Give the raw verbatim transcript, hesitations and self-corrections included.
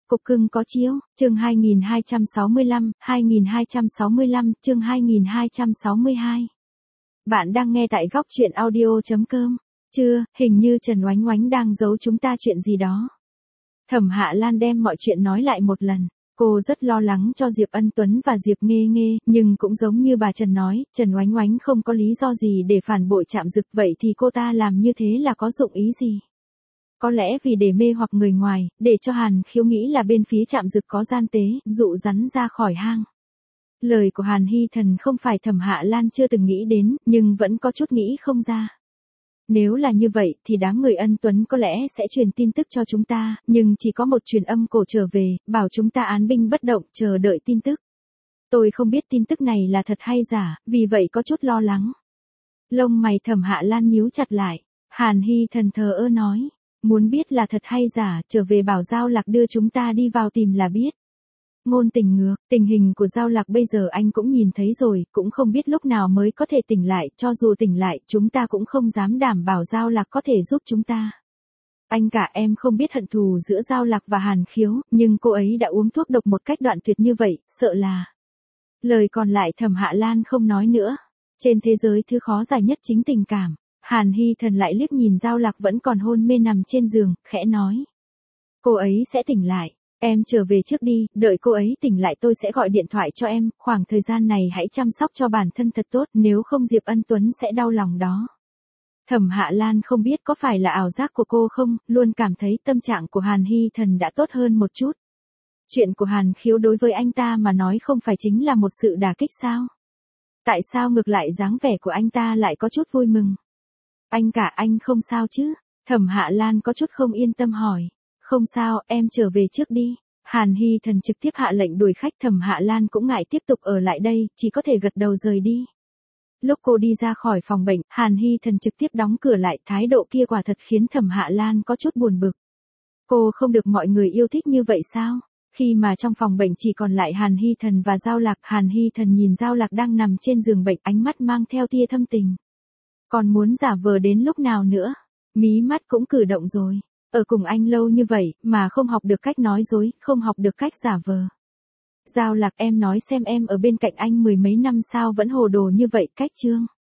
Cục cưng có chiếu, chương hai nghìn hai trăm sáu mươi lăm, hai nghìn hai trăm sáu mươi lăm, chương hai nghìn hai trăm sáu mươi hai. Bạn đang nghe tại góc truyện audio chấm com. Chưa, hình như Trần Oánh Oánh đang giấu chúng ta chuyện gì đó. Thẩm Hạ Lan đem mọi chuyện nói lại một lần. Cô rất lo lắng cho Diệp Ân Tuấn và Diệp Nghê Nghê, nhưng cũng giống như bà Trần nói, Trần Oánh Oánh không có lý do gì để phản bội Trạm Dực, vậy thì cô ta làm như thế là có dụng ý gì? Có lẽ vì để mê hoặc người ngoài, để cho Hàn Khiếu nghĩ là bên phía Trạm Dực có gian tế, dụ rắn ra khỏi hang. Lời của Hàn Hy Thần không phải Thẩm Hạ Lan chưa từng nghĩ đến, nhưng vẫn có chút nghĩ không ra. Nếu là như vậy thì đám người Ân Tuấn có lẽ sẽ truyền tin tức cho chúng ta, nhưng chỉ có một truyền âm cổ trở về, bảo chúng ta án binh bất động chờ đợi tin tức. Tôi không biết tin tức này là thật hay giả, vì vậy có chút lo lắng. Lông mày Thẩm Hạ Lan nhíu chặt lại, Hàn Hy Thần thờ ơ nói. Muốn biết là thật hay giả, trở về bảo Giao Lạc đưa chúng ta đi vào tìm là biết. Ngôn Tình ngược, tình hình của Giao Lạc bây giờ anh cũng nhìn thấy rồi, cũng không biết lúc nào mới có thể tỉnh lại, cho dù tỉnh lại, chúng ta cũng không dám đảm bảo Giao Lạc có thể giúp chúng ta. Anh cả em không biết hận thù giữa Giao Lạc và Hàn Khiếu, nhưng cô ấy đã uống thuốc độc một cách đoạn tuyệt như vậy, sợ là... Lời còn lại Thẩm Hạ Lan không nói nữa. Trên thế giới thứ khó giải nhất chính tình cảm. Hàn Hy Thần lại liếc nhìn Giao Lạc vẫn còn hôn mê nằm trên giường, khẽ nói. Cô ấy sẽ tỉnh lại, em trở về trước đi, đợi cô ấy tỉnh lại tôi sẽ gọi điện thoại cho em, khoảng thời gian này hãy chăm sóc cho bản thân thật tốt, nếu không Diệp Ân Tuấn sẽ đau lòng đó. Thẩm Hạ Lan không biết có phải là ảo giác của cô không, luôn cảm thấy tâm trạng của Hàn Hy Thần đã tốt hơn một chút. Chuyện của Hàn Khiếu đối với anh ta mà nói không phải chính là một sự đả kích sao? Tại sao ngược lại dáng vẻ của anh ta lại có chút vui mừng? Anh cả anh không sao chứ? Thẩm Hạ Lan có chút không yên tâm hỏi. Không sao, em trở về trước đi. Hàn Hy Thần trực tiếp hạ lệnh đuổi khách. Thẩm Hạ Lan cũng ngại tiếp tục ở lại đây, chỉ có thể gật đầu rời đi. Lúc cô đi ra khỏi phòng bệnh, Hàn Hy Thần trực tiếp đóng cửa lại, thái độ kia quả thật khiến Thẩm Hạ Lan có chút buồn bực. Cô không được mọi người yêu thích như vậy sao? Khi mà trong phòng bệnh chỉ còn lại Hàn Hy Thần và Giao Lạc, Hàn Hy Thần nhìn Giao Lạc đang nằm trên giường bệnh, ánh mắt mang theo tia thâm tình. Còn muốn giả vờ đến lúc nào nữa? Mí mắt cũng cử động rồi. Ở cùng anh lâu như vậy, mà không học được cách nói dối, không học được cách giả vờ. Giao Lạc em nói xem em ở bên cạnh anh mười mấy năm sao vẫn hồ đồ như vậy, cách chương.